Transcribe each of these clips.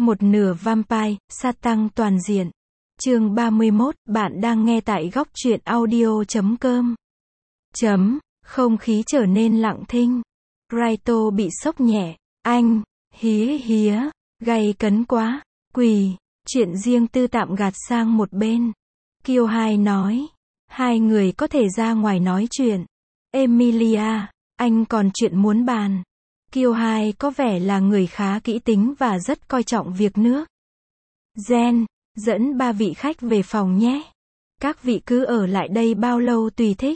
Một nửa vampire, sát tăng toàn diện. Chương 31, bạn đang nghe tại góc truyện audio.com. Không khí trở nên lặng thinh. Raito bị sốc nhẹ. Anh, hía, gay cấn quá. Quỳ, chuyện riêng tư tạm gạt sang một bên. Kyohai nói. Hai người có thể ra ngoài nói chuyện. Emilia, anh còn chuyện muốn bàn. Kyohai có vẻ là người khá kỹ tính và rất coi trọng việc nước. Gen, dẫn ba vị khách về phòng nhé. Các vị cứ ở lại đây bao lâu tùy thích.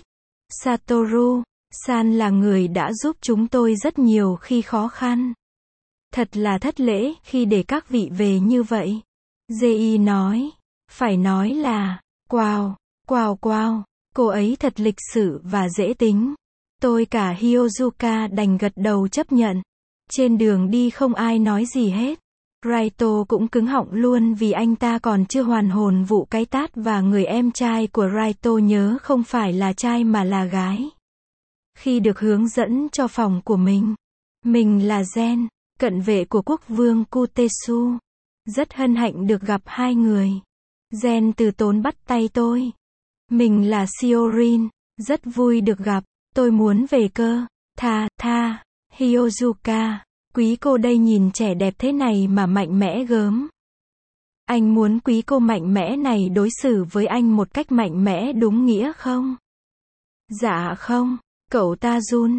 Satoru-san là người đã giúp chúng tôi rất nhiều khi khó khăn. Thật là thất lễ khi để các vị về như vậy. Jei nói. Phải nói là, wow, cô ấy thật lịch sự và dễ tính. Tôi cả Hyozuka đành gật đầu chấp nhận. Trên đường đi không ai nói gì hết. Raito cũng cứng họng luôn vì anh ta còn chưa hoàn hồn vụ cái tát và người em trai của Raito nhớ không phải là trai mà là gái. Khi được hướng dẫn cho phòng của mình là Gen, cận vệ của quốc vương Kutetsu. Rất hân hạnh được gặp hai người. Gen từ tốn bắt tay tôi. Mình là Shiorin, rất vui được gặp. Tôi muốn về cơ. Tha, Hyozuka, quý cô đây nhìn trẻ đẹp thế này mà mạnh mẽ gớm. Anh muốn quý cô mạnh mẽ này đối xử với anh một cách mạnh mẽ đúng nghĩa không? Dạ không, cậu ta run.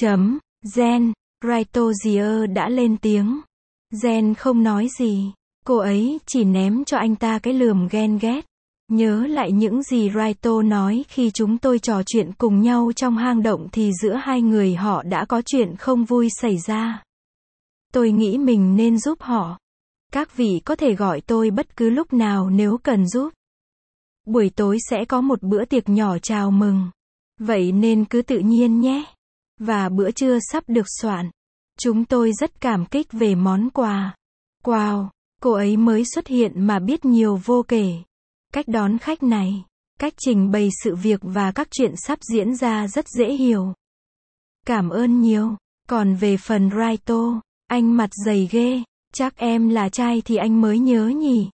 Gen, Raito Zier đã lên tiếng. Gen không nói gì. Cô ấy chỉ ném cho anh ta cái lườm ghen ghét. Nhớ lại những gì Raito nói khi chúng tôi trò chuyện cùng nhau trong hang động thì giữa hai người họ đã có chuyện không vui xảy ra. Tôi nghĩ mình nên giúp họ. Các vị có thể gọi tôi bất cứ lúc nào nếu cần giúp. Buổi tối sẽ có một bữa tiệc nhỏ chào mừng. Vậy nên cứ tự nhiên nhé. Và bữa trưa sắp được soạn. Chúng tôi rất cảm kích về món quà. Wow, cô ấy mới xuất hiện mà biết nhiều vô kể. Cách đón khách này, cách trình bày sự việc và các chuyện sắp diễn ra rất dễ hiểu. Cảm ơn nhiều. Còn về phần Raito, anh mặt dày ghê. Chắc em là trai thì anh mới nhớ nhỉ.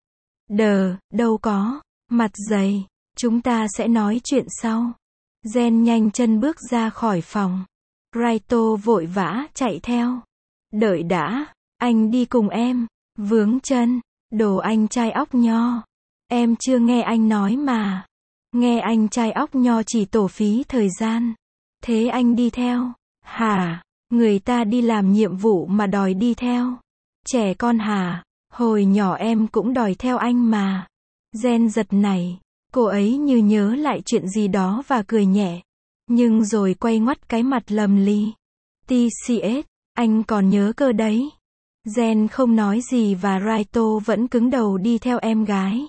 Đâu có. Mặt dày. Chúng ta sẽ nói chuyện sau. Gen nhanh chân bước ra khỏi phòng. Raito vội vã chạy theo. Đợi đã. Anh đi cùng em. Vướng chân. Đồ anh trai óc nho. Em chưa nghe anh nói mà. Nghe anh trai óc nho chỉ tổ phí thời gian. Thế anh đi theo. Hả? Người ta đi làm nhiệm vụ mà đòi đi theo. Trẻ con hả? Hồi nhỏ em cũng đòi theo anh mà. Gen giật nảy. Cô ấy như nhớ lại chuyện gì đó và cười nhẹ. Nhưng rồi quay ngoắt cái mặt lầm ly. TCS, anh còn nhớ cơ đấy. Gen không nói gì và Raito vẫn cứng đầu đi theo em gái.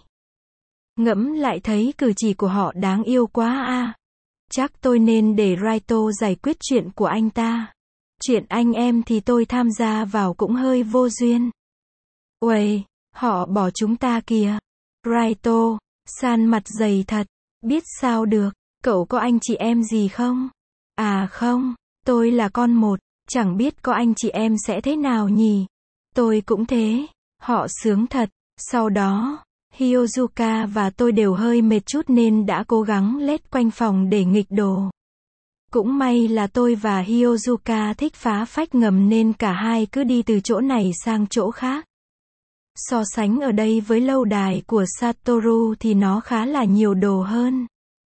Ngẫm lại thấy cử chỉ của họ đáng yêu quá à. Chắc tôi nên để Raito giải quyết chuyện của anh ta. Chuyện anh em thì tôi tham gia vào cũng hơi vô duyên. Uầy, họ bỏ chúng ta kìa. Raito, san mặt dày thật. Biết sao được, cậu có anh chị em gì không? À không, tôi là con một, chẳng biết có anh chị em sẽ thế nào nhỉ. Tôi cũng thế. Họ sướng thật. Sau đó, Hyozuka và tôi đều hơi mệt chút nên đã cố gắng lết quanh phòng để nghịch đồ. Cũng may là tôi và Hyozuka thích phá phách ngầm nên cả hai cứ đi từ chỗ này sang chỗ khác. So sánh ở đây với lâu đài của Satoru thì nó khá là nhiều đồ hơn.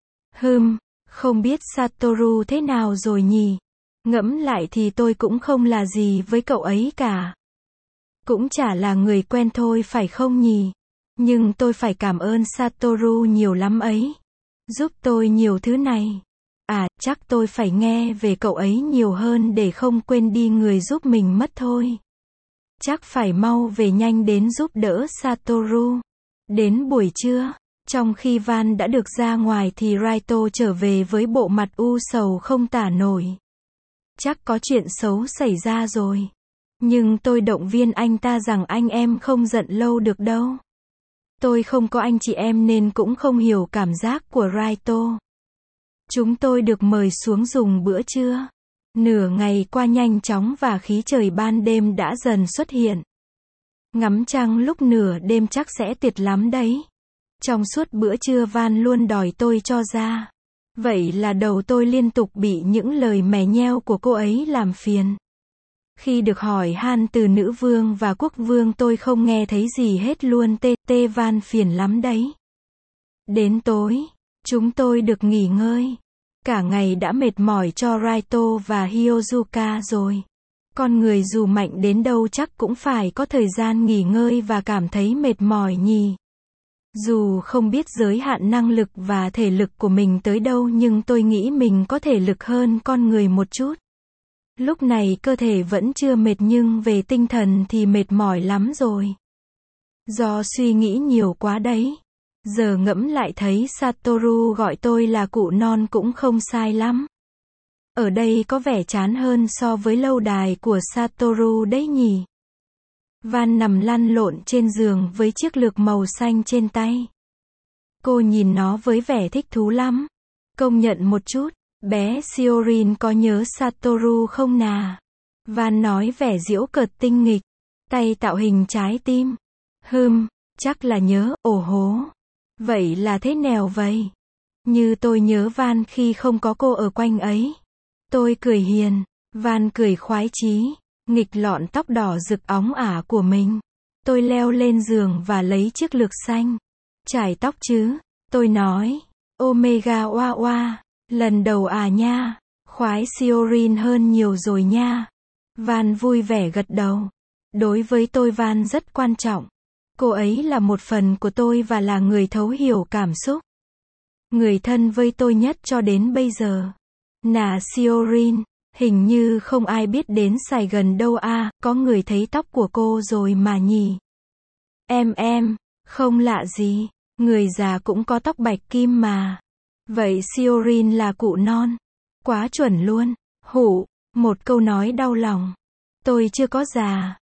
Không biết Satoru thế nào rồi nhỉ? Ngẫm lại thì tôi cũng không là gì với cậu ấy cả. Cũng chả là người quen thôi phải không nhỉ? Nhưng tôi phải cảm ơn Satoru nhiều lắm ấy. Giúp tôi nhiều thứ này. À, chắc tôi phải nghe về cậu ấy nhiều hơn để không quên đi người giúp mình mất thôi. Chắc phải mau về nhanh đến giúp đỡ Satoru. Đến buổi trưa, trong khi Van đã được ra ngoài thì Raito trở về với bộ mặt u sầu không tả nổi. Chắc có chuyện xấu xảy ra rồi. Nhưng tôi động viên anh ta rằng anh em không giận lâu được đâu. Tôi không có anh chị em nên cũng không hiểu cảm giác của Raito. Chúng tôi được mời xuống dùng bữa trưa. Nửa ngày qua nhanh chóng và khí trời ban đêm đã dần xuất hiện. Ngắm trăng lúc nửa đêm chắc sẽ tuyệt lắm đấy. Trong suốt bữa trưa Van luôn đòi tôi cho ra. Vậy là đầu tôi liên tục bị những lời mè nheo của cô ấy làm phiền. Khi được hỏi han từ nữ vương và quốc vương tôi không nghe thấy gì hết luôn. Van phiền lắm đấy. Đến tối, chúng tôi được nghỉ ngơi. Cả ngày đã mệt mỏi cho Raito và Hyozuka rồi. Con người dù mạnh đến đâu chắc cũng phải có thời gian nghỉ ngơi và cảm thấy mệt mỏi nhỉ. Dù không biết giới hạn năng lực và thể lực của mình tới đâu nhưng tôi nghĩ mình có thể lực hơn con người một chút. Lúc này cơ thể vẫn chưa mệt nhưng về tinh thần thì mệt mỏi lắm rồi. Do suy nghĩ nhiều quá đấy. Giờ ngẫm lại thấy Satoru gọi tôi là cụ non cũng không sai lắm. Ở đây có vẻ chán hơn so với lâu đài của Satoru đấy nhỉ. Van nằm lăn lộn trên giường với chiếc lược màu xanh trên tay. Cô nhìn nó với vẻ thích thú lắm. Công nhận một chút, bé Shiorin có nhớ Satoru không nà? Van nói vẻ giễu cợt tinh nghịch. Tay tạo hình trái tim. Chắc là nhớ, ồ hố. Vậy là thế nào vậy? Như tôi nhớ Van khi không có cô ở quanh ấy. Tôi cười hiền. Van cười khoái chí. Nghịch lọn tóc đỏ rực óng ả của mình. Tôi leo lên giường và lấy chiếc lược xanh. Chải tóc chứ? Tôi nói. Omega oa oa. Lần đầu à nha. Khoái Shiorin hơn nhiều rồi nha. Van vui vẻ gật đầu. Đối với tôi Van rất quan trọng. Cô ấy là một phần của tôi và là người thấu hiểu cảm xúc. Người thân với tôi nhất cho đến bây giờ. Nà Shiorin. Hình như không ai biết đến Sài Gòn đâu à, có người thấy tóc của cô rồi mà nhỉ. Em, không lạ gì, người già cũng có tóc bạch kim mà. Vậy Shiorin là cụ non. Quá chuẩn luôn. Một câu nói đau lòng. Tôi chưa có già.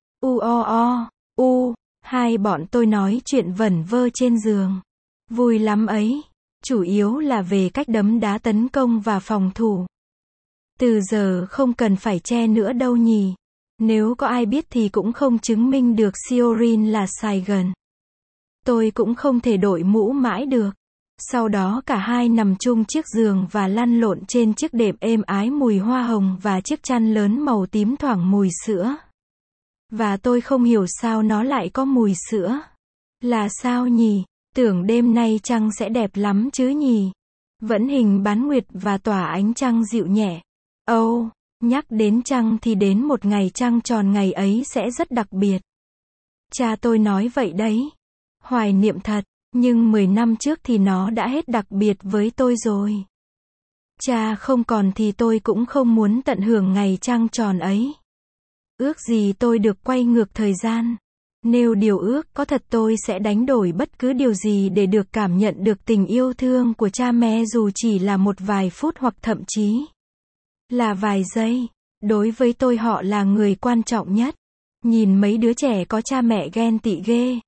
Hai bọn tôi nói chuyện vẩn vơ trên giường. Vui lắm ấy. Chủ yếu là về cách đấm đá tấn công và phòng thủ. Từ giờ không cần phải che nữa đâu nhỉ. Nếu có ai biết thì cũng không chứng minh được Shiorin là Sài Gòn. Tôi cũng không thể đội mũ mãi được. Sau đó cả hai nằm chung chiếc giường và lăn lộn trên chiếc đệm êm ái mùi hoa hồng và chiếc chăn lớn màu tím thoảng mùi sữa. Và tôi không hiểu sao nó lại có mùi sữa. Là sao nhỉ? Tưởng đêm nay trăng sẽ đẹp lắm chứ nhỉ? Vẫn hình bán nguyệt và tỏa ánh trăng dịu nhẹ. Nhắc đến trăng thì đến một ngày trăng tròn ngày ấy sẽ rất đặc biệt. Cha tôi nói vậy đấy. Hoài niệm thật, nhưng 10 năm trước thì nó đã hết đặc biệt với tôi rồi. Cha không còn thì tôi cũng không muốn tận hưởng ngày trăng tròn ấy. Ước gì tôi được quay ngược thời gian. Nếu điều ước có thật tôi sẽ đánh đổi bất cứ điều gì để được cảm nhận được tình yêu thương của cha mẹ dù chỉ là một vài phút hoặc thậm chí là vài giây. Đối với tôi họ là người quan trọng nhất. Nhìn mấy đứa trẻ có cha mẹ ghen tị ghê.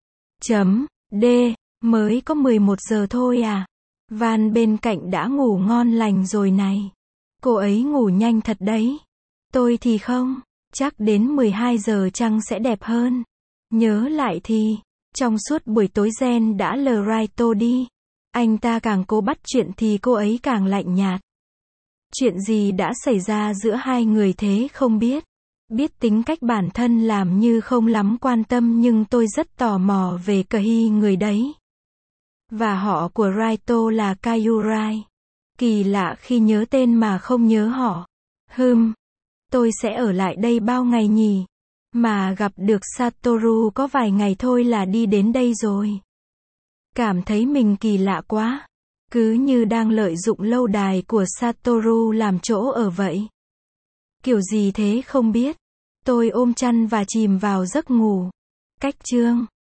Mới có 11 giờ thôi à. Van bên cạnh đã ngủ ngon lành rồi này. Cô ấy ngủ nhanh thật đấy. Tôi thì không. Chắc đến 12 giờ trăng sẽ đẹp hơn. Nhớ lại thì, trong suốt buổi tối Gen đã lờ Raito đi. Anh ta càng cố bắt chuyện thì cô ấy càng lạnh nhạt. Chuyện gì đã xảy ra giữa hai người thế không biết. Biết tính cách bản thân làm như không lắm quan tâm nhưng tôi rất tò mò về Kahi người đấy. Và họ của Raito là Kayurai. Kỳ lạ khi nhớ tên mà không nhớ họ. Tôi sẽ ở lại đây bao ngày nhỉ? Mà gặp được Satoru có vài ngày thôi là đi đến đây rồi. Cảm thấy mình kỳ lạ quá. Cứ như đang lợi dụng lâu đài của Satoru làm chỗ ở vậy. Kiểu gì thế không biết. Tôi ôm chăn và chìm vào giấc ngủ. Cách chương